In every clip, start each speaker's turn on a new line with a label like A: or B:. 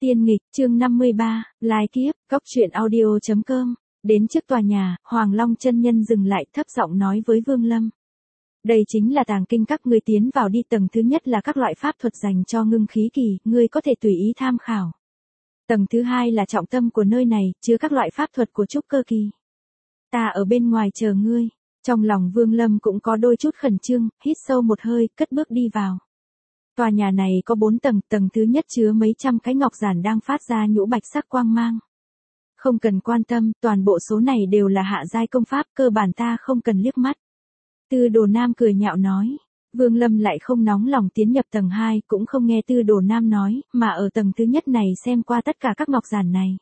A: Tiên nghịch, chương 53, Lai kiếp, Cốc truyện audio.com. Đến trước tòa nhà, Hoàng Long chân nhân dừng lại thấp giọng nói với Vương Lâm. Đây chính là tàng kinh các ngươi tiến vào đi, tầng thứ nhất là các loại pháp thuật dành cho ngưng khí kỳ, ngươi có thể tùy ý tham khảo. Tầng thứ hai là trọng tâm của nơi này, chứa các loại pháp thuật của trúc cơ kỳ. Ta ở bên ngoài chờ ngươi. Trong lòng Vương Lâm cũng có đôi chút khẩn trương, hít sâu một hơi, cất bước đi vào. Tòa nhà này có 4 tầng, tầng thứ nhất chứa mấy trăm cái ngọc giản đang phát ra nhũ bạch sắc quang mang. Không cần quan tâm, toàn bộ số này đều là hạ giai công pháp, cơ bản ta không cần liếc mắt. Tư Đồ Nam cười nhạo nói. Vương Lâm lại không nóng lòng tiến nhập tầng 2, cũng không nghe Tư Đồ Nam nói, mà ở tầng thứ nhất này xem qua tất cả các ngọc giản này.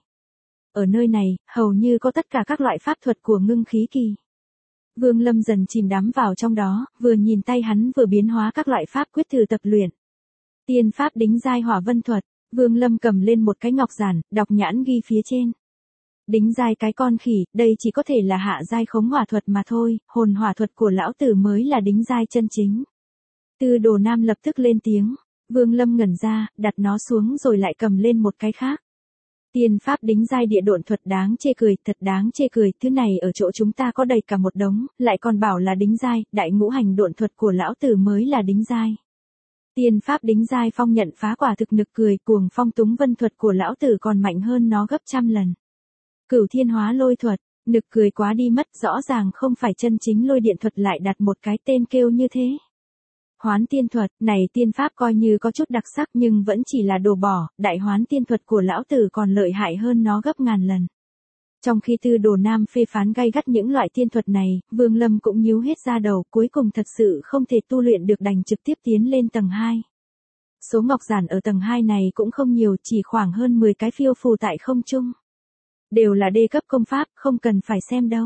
A: Ở nơi này, hầu như có tất cả các loại pháp thuật của ngưng khí kỳ. Vương Lâm dần chìm đắm vào trong đó, vừa nhìn tay hắn vừa biến hóa các loại pháp quyết thử tập luyện. Tiên pháp đính giai hỏa vân thuật, Vương Lâm cầm lên một cái ngọc giản, đọc nhãn ghi phía trên. Đính giai cái con khỉ, đây chỉ có thể là hạ giai khống hỏa thuật mà thôi, hồn hỏa thuật của lão tử mới là đính giai chân chính. Tư Đồ Nam lập tức lên tiếng, Vương Lâm ngẩn ra, đặt nó xuống rồi lại cầm lên một cái khác. Tiên pháp đính giai địa độn thuật, đáng chê cười, thật đáng chê cười, thứ này ở chỗ chúng ta có đầy cả một đống, lại còn bảo là đính giai, đại ngũ hành độn thuật của lão tử mới là đính giai. Tiên pháp đính giai phong nhận phá quả thực, nực cười, cuồng phong túng vân thuật của lão tử còn mạnh hơn nó gấp trăm lần. Cửu thiên hóa lôi thuật, nực cười quá đi mất, rõ ràng không phải chân chính lôi điện thuật lại đặt một cái tên kêu như thế. Hoán tiên thuật, này tiên pháp coi như có chút đặc sắc nhưng vẫn chỉ là đồ bỏ, đại hoán tiên thuật của lão tử còn lợi hại hơn nó gấp ngàn lần. Trong khi Tư Đồ Nam phê phán gay gắt những loại tiên thuật này, Vương Lâm cũng nhíu hết da đầu, cuối cùng thật sự không thể tu luyện được đành trực tiếp tiến lên tầng 2. Số ngọc giản ở tầng 2 này cũng không nhiều, chỉ khoảng hơn 10 cái phiêu phù tại không trung. Đều là đê cấp công pháp, không cần phải xem đâu.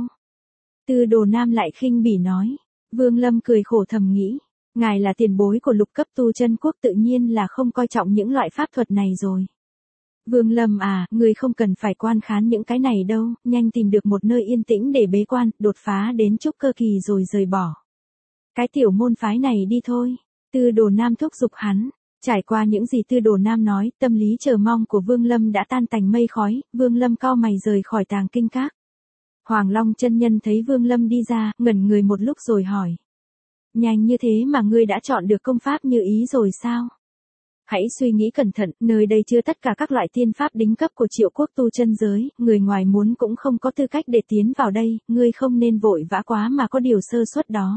A: Tư Đồ Nam lại khinh bỉ nói. Vương Lâm cười khổ thầm nghĩ. Ngài là tiền bối của lục cấp tu chân quốc, tự nhiên là không coi trọng những loại pháp thuật này rồi. Vương Lâm à, người không cần phải quan khán những cái này đâu, nhanh tìm được một nơi yên tĩnh để bế quan, đột phá đến trúc cơ kỳ rồi rời bỏ. Cái tiểu môn phái này đi thôi. Tư Đồ Nam thúc giục hắn. Trải qua những gì Tư Đồ Nam nói, tâm lý chờ mong của Vương Lâm đã tan tành mây khói, Vương Lâm cau mày rời khỏi tàng kinh các. Hoàng Long chân nhân thấy Vương Lâm đi ra, ngẩn người một lúc rồi hỏi. Nhanh như thế mà ngươi đã chọn được công pháp như ý rồi sao? Hãy suy nghĩ cẩn thận, nơi đây chứa tất cả các loại tiên pháp đính cấp của Triệu quốc tu chân giới, người ngoài muốn cũng không có tư cách để tiến vào đây, ngươi không nên vội vã quá mà có điều sơ suất đó.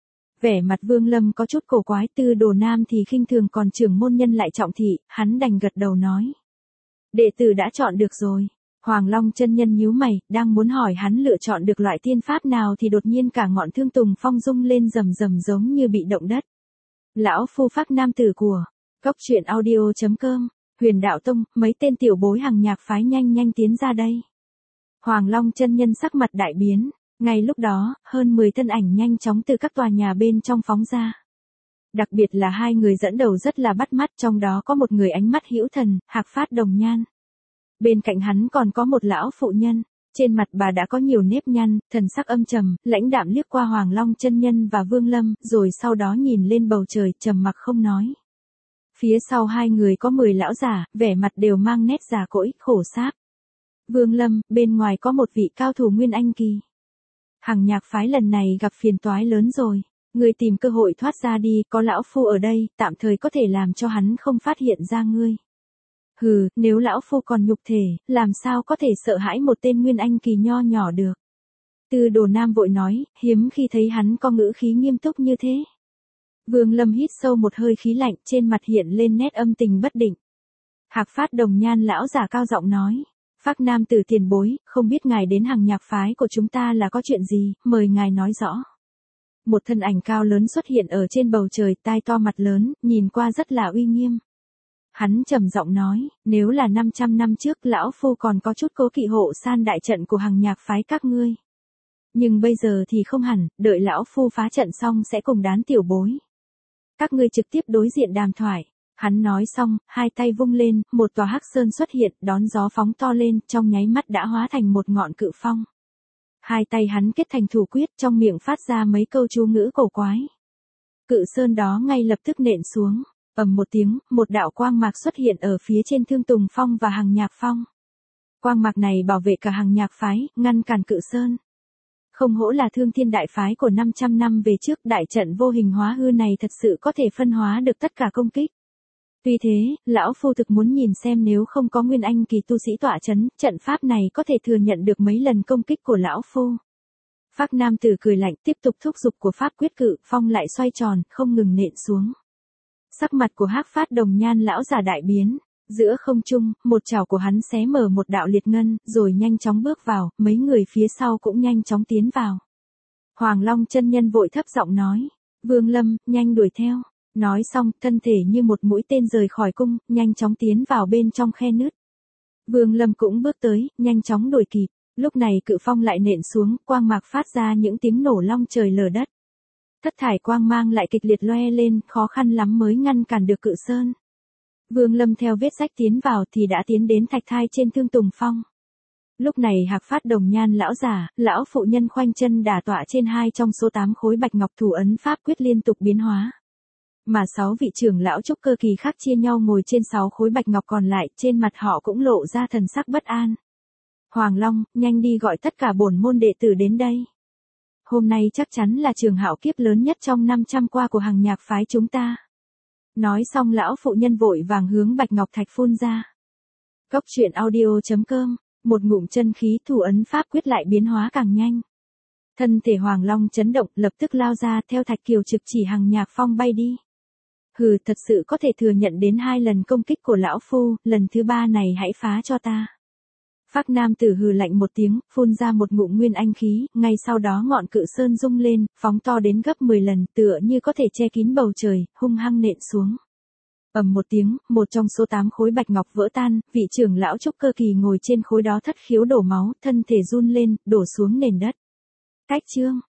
A: Vẻ mặt Vương Lâm có chút cổ quái, Tư Đồ Nam thì khinh thường còn trưởng môn nhân lại trọng thị, hắn đành gật đầu nói. Đệ tử đã chọn được rồi. Hoàng Long chân nhân nhíu mày, đang muốn hỏi hắn lựa chọn được loại tiên pháp nào thì đột nhiên cả ngọn thương tùng phong rung lên rầm rầm giống như bị động đất. Lão phu phác nam tử của Cốc truyện audio.com, Huyền Đạo Tông, mấy tên tiểu bối hàng nhạc phái nhanh nhanh tiến ra đây. Hoàng Long chân nhân sắc mặt đại biến, ngay lúc đó, hơn 10 thân ảnh nhanh chóng từ các tòa nhà bên trong phóng ra. Đặc biệt là hai người dẫn đầu rất là bắt mắt, trong đó có một người ánh mắt hữu thần, hạc phát đồng nhan. Bên cạnh hắn còn có một lão phụ nhân, trên mặt bà đã có nhiều nếp nhăn, thần sắc âm trầm, lãnh đạm liếc qua Hoàng Long chân nhân và Vương Lâm, rồi sau đó nhìn lên bầu trời, trầm mặc không nói. Phía sau hai người có 10 lão giả, vẻ mặt đều mang nét già cỗi, khổ sáp. Vương Lâm, bên ngoài có một vị cao thủ Nguyên Anh kỳ. Hằng nhạc phái lần này gặp phiền toái lớn rồi, ngươi tìm cơ hội thoát ra đi, có lão phu ở đây, tạm thời có thể làm cho hắn không phát hiện ra ngươi. Hừ, nếu lão phu còn nhục thể, làm sao có thể sợ hãi một tên Nguyên Anh kỳ nho nhỏ được. Tư Đồ Nam vội nói, hiếm khi thấy hắn có ngữ khí nghiêm túc như thế. Vương Lâm hít sâu một hơi khí lạnh, trên mặt hiện lên nét âm tình bất định. Hạc phát đồng nhan lão giả cao giọng nói. Phác nam tử tiền bối, không biết ngài đến Hằng nhạc phái của chúng ta là có chuyện gì, mời ngài nói rõ. Một thân ảnh cao lớn xuất hiện ở trên bầu trời, tai to mặt lớn, nhìn qua rất là uy nghiêm. Hắn trầm giọng nói, nếu là 500 năm trước lão phu còn có chút cố kỵ hộ san đại trận của Hằng nhạc phái các ngươi. Nhưng bây giờ thì không hẳn, đợi lão phu phá trận xong sẽ cùng đán tiểu bối. Các ngươi trực tiếp đối diện đàm thoại. Hắn nói xong, hai tay vung lên, một tòa hắc sơn xuất hiện, đón gió phóng to lên, trong nháy mắt đã hóa thành một ngọn cự phong. Hai tay hắn kết thành thủ quyết, trong miệng phát ra mấy câu chú ngữ cổ quái. Cự sơn đó ngay lập tức nện xuống. Ầm một tiếng, một đạo quang mạc xuất hiện ở phía trên Thương Tùng Phong và Hằng Nhạc Phong. Quang mạc này bảo vệ cả Hằng Nhạc phái, ngăn cản Cự Sơn. Không hổ là Thương Thiên đại phái của 500 năm về trước, đại trận vô hình hóa hư này thật sự có thể phân hóa được tất cả công kích. Tuy thế, lão phu thực muốn nhìn xem nếu không có nguyên anh kỳ tu sĩ tọa chấn, trận pháp này có thể thừa nhận được mấy lần công kích của lão phu. Phác nam tử cười lạnh, tiếp tục thúc giục của pháp quyết Cự Phong lại xoay tròn, không ngừng nện xuống. Sắc mặt của Hắc Phát Đồng Nhan lão già đại biến, giữa không trung, một chảo của hắn xé mở một đạo liệt ngân, rồi nhanh chóng bước vào, mấy người phía sau cũng nhanh chóng tiến vào. Hoàng Long chân nhân vội thấp giọng nói, Vương Lâm, nhanh đuổi theo. Nói xong, thân thể như một mũi tên rời khỏi cung, nhanh chóng tiến vào bên trong khe nứt. Vương Lâm cũng bước tới, nhanh chóng đuổi kịp. Lúc này Cự Phong lại nện xuống, quang mạc phát ra những tiếng nổ long trời lở đất. Thất thải quang mang lại kịch liệt loe lên, khó khăn lắm mới ngăn cản được Cự Sơn. Vương Lâm theo vết rách tiến vào thì đã tiến đến thạch thai trên Thương Tùng Phong. Lúc này Hạc Phát Đồng Nhan lão già, lão phụ nhân khoanh chân đả tọa trên 2 trong số 8 khối bạch ngọc thủ ấn pháp quyết liên tục biến hóa. Mà 6 vị trưởng lão trúc cơ kỳ khác chia nhau ngồi trên 6 khối bạch ngọc còn lại, trên mặt họ cũng lộ ra thần sắc bất an. Hoàng Long, nhanh đi gọi tất cả bổn môn đệ tử đến đây. Hôm nay chắc chắn là trường hạo kiếp lớn nhất trong 500 qua của Hằng Nhạc phái chúng ta. Nói xong lão phụ nhân vội vàng hướng bạch ngọc thạch phun ra. Cốc truyện audio.com, một ngụm chân khí thủ ấn pháp quyết lại biến hóa càng nhanh. Thân thể Hoàng Long chấn động, lập tức lao ra theo thạch kiều trực chỉ Hằng Nhạc Phong bay đi. Hừ, thật sự có thể thừa nhận đến 2 lần công kích của lão phu, lần thứ 3 này hãy phá cho ta. Phác nam tử hừ lạnh một tiếng, phun ra một ngụm nguyên anh khí, ngay sau đó ngọn Cự Sơn rung lên, phóng to đến gấp 10 lần, tựa như có thể che kín bầu trời, hung hăng nện xuống. Ầm một tiếng, một trong số 8 khối bạch ngọc vỡ tan, vị trưởng lão trúc cơ kỳ ngồi trên khối đó thất khiếu đổ máu, thân thể run lên, đổ xuống nền đất. Cách chương